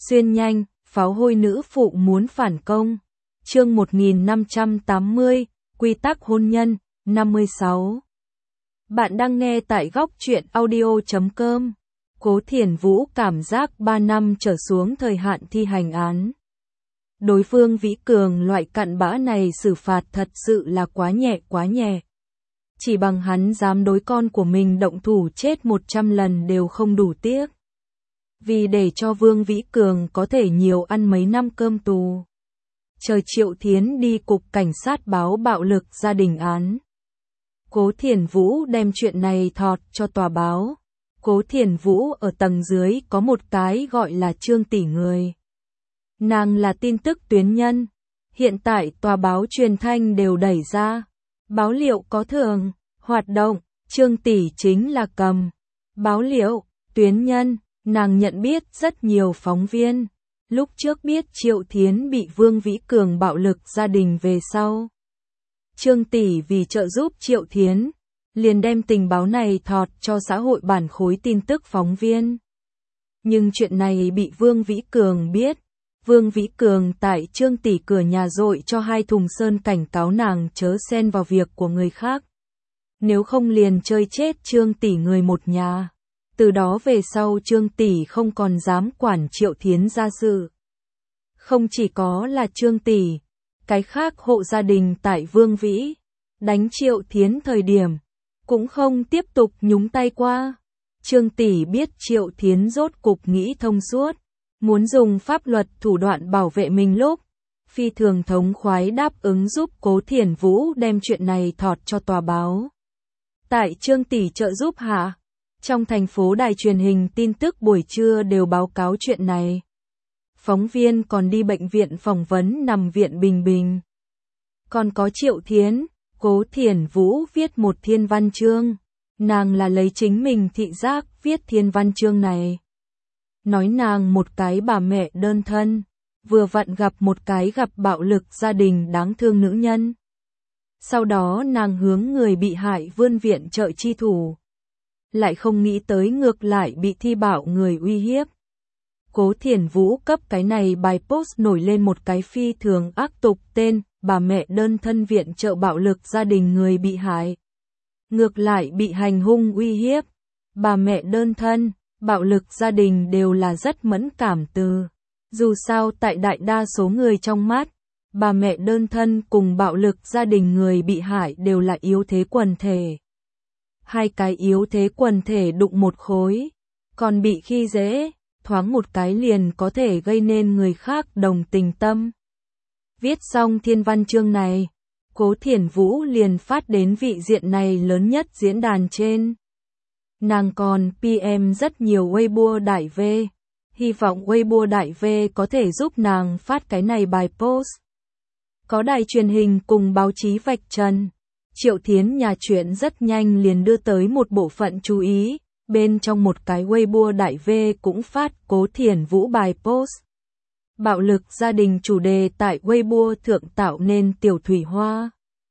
Xuyên nhanh, pháo hôi nữ phụ muốn phản công. Chương 1580, Quy tắc hôn nhân, 56. Bạn đang nghe tại góc truyện audio.com. Cố Thiển Vũ cảm giác 3 năm trở xuống thời hạn thi hành án. Đối phương Vĩ Cường loại cặn bã này xử phạt thật sự là quá nhẹ. Chỉ bằng hắn dám đối con của mình động thủ chết 100 lần đều không đủ tiếc. Vì để cho Vương Vĩ Cường có thể nhiều ăn mấy năm cơm tù. Chờ Triệu Thiến đi cục cảnh sát báo bạo lực gia đình án. Cố Thiển Vũ đem chuyện này thọt cho tòa báo. Cố Thiển Vũ ở tầng dưới có một cái gọi là Trương tỷ người. Nàng là tin tức tuyến nhân. Hiện tại tòa báo truyền thanh đều đẩy ra. Báo liệu có thường, hoạt động, Trương tỷ chính là cầm. Báo liệu, tuyến nhân, nàng nhận biết rất nhiều phóng viên. Lúc trước biết Triệu Thiến bị Vương Vĩ Cường bạo lực gia đình về sau. Trương tỷ vì trợ giúp Triệu Thiến, liền đem tình báo này thọt cho xã hội bản khối tin tức phóng viên. Nhưng chuyện này bị Vương Vĩ Cường biết. Vương Vĩ Cường tại Trương tỷ cửa nhà dội cho 2 thùng sơn cảnh cáo nàng chớ xen vào việc của người khác. Nếu không liền chơi chết Trương tỷ người một nhà. Từ đó về sau Trương tỷ không còn dám quản Triệu Thiến gia sự. Không chỉ có là Trương tỷ, cái khác hộ gia đình tại Vương Vĩ, đánh Triệu Thiến thời điểm, cũng không tiếp tục nhúng tay qua. Trương tỷ biết Triệu Thiến rốt cục nghĩ thông suốt, muốn dùng pháp luật thủ đoạn bảo vệ mình lúc, phi thường thống khoái đáp ứng giúp Cố Thiển Vũ đem chuyện này thọt cho tòa báo. Tại Trương tỷ trợ giúp hạ, trong thành phố đài truyền hình tin tức buổi trưa đều báo cáo chuyện này. Phóng viên còn đi bệnh viện phỏng vấn nằm viện Bình Bình. Còn có Triệu Thiến, Cố Thiển Vũ viết một thiên văn chương. Nàng là lấy chính mình thị giác viết thiên văn chương này. Nói nàng một cái bà mẹ đơn thân, vừa vặn gặp một cái gặp bạo lực gia đình đáng thương nữ nhân. Sau đó nàng hướng người bị hại vươn viện trợ chi thủ. Lại không nghĩ tới ngược lại bị thi bạo người uy hiếp. Cố Thiển Vũ cấp cái này bài post nổi lên một cái phi thường ác tục tên, bà mẹ đơn thân viện trợ bạo lực gia đình người bị hại. Ngược lại bị hành hung uy hiếp. Bà mẹ đơn thân, bạo lực gia đình đều là rất mẫn cảm từ. Dù sao tại đại đa số người trong mắt, bà mẹ đơn thân cùng bạo lực gia đình người bị hại đều là yếu thế quần thể. Hai cái yếu thế quần thể đụng một khối, còn bị khi dễ, thoáng một cái liền có thể gây nên người khác đồng tình tâm. Viết xong thiên văn chương này, Cố Thiển Vũ liền phát đến vị diện này lớn nhất diễn đàn trên. Nàng còn PM rất nhiều Weibo đại V, hy vọng Weibo đại V có thể giúp nàng phát cái này bài post. Có đài truyền hình cùng báo chí vạch trần. Triệu Thiến nhà chuyện rất nhanh liền đưa tới một bộ phận chú ý, bên trong một cái Weibo đại V cũng phát Cố Thiển Vũ bài post. Bạo lực gia đình chủ đề tại Weibo thượng tạo nên tiểu thủy hoa.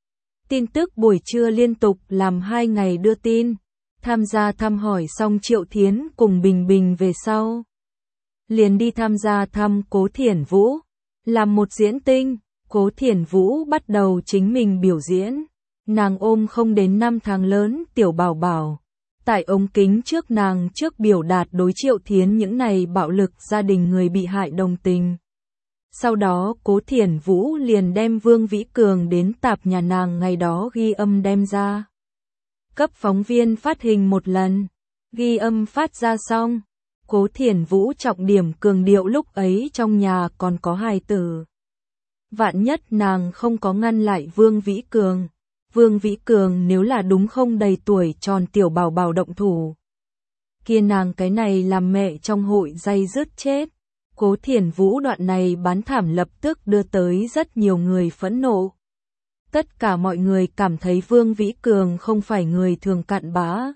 Tin tức buổi trưa liên tục làm 2 ngày đưa tin, tham gia thăm hỏi xong Triệu Thiến cùng Bình Bình về sau. Liền đi tham gia thăm Cố Thiển Vũ, làm một diễn tinh, Cố Thiển Vũ bắt đầu chính mình biểu diễn. Nàng ôm không đến 5 tháng lớn tiểu bảo bảo. Tại ống kính trước nàng trước biểu đạt đối Triệu Thiến những này bạo lực gia đình người bị hại đồng tình. Sau đó Cố Thiển Vũ liền đem Vương Vĩ Cường đến tạp nhà nàng ngày đó ghi âm đem ra. Cấp phóng viên phát hình một lần. Ghi âm phát ra xong. Cố Thiển Vũ trọng điểm cường điệu lúc ấy trong nhà còn có hài tử. Vạn nhất nàng không có ngăn lại Vương Vĩ Cường. Vương Vĩ Cường nếu là đúng không đầy tuổi tròn tiểu bảo bảo động thủ. Kia nàng cái này làm mẹ trong hội day dứt chết. Cố Thiển Vũ đoạn này bán thảm lập tức đưa tới rất nhiều người phẫn nộ. Tất cả mọi người cảm thấy Vương Vĩ Cường không phải người thường cặn bã.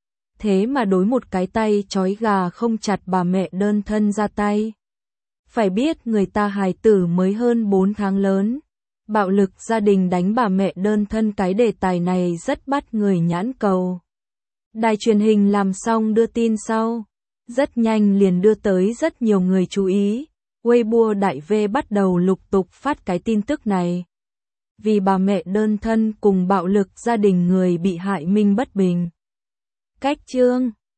Thế mà đối một cái tay trói gà không chặt bà mẹ đơn thân ra tay. Phải biết người ta hài tử mới hơn 4 tháng lớn. Bạo lực gia đình đánh bà mẹ đơn thân cái đề tài này rất bắt người nhãn cầu. Đài truyền hình làm xong đưa tin sau. Rất nhanh liền đưa tới rất nhiều người chú ý. Weibo Đại V bắt đầu lục tục phát cái tin tức này. Vì bà mẹ đơn thân cùng bạo lực gia đình người bị hại minh bất bình. Cách chương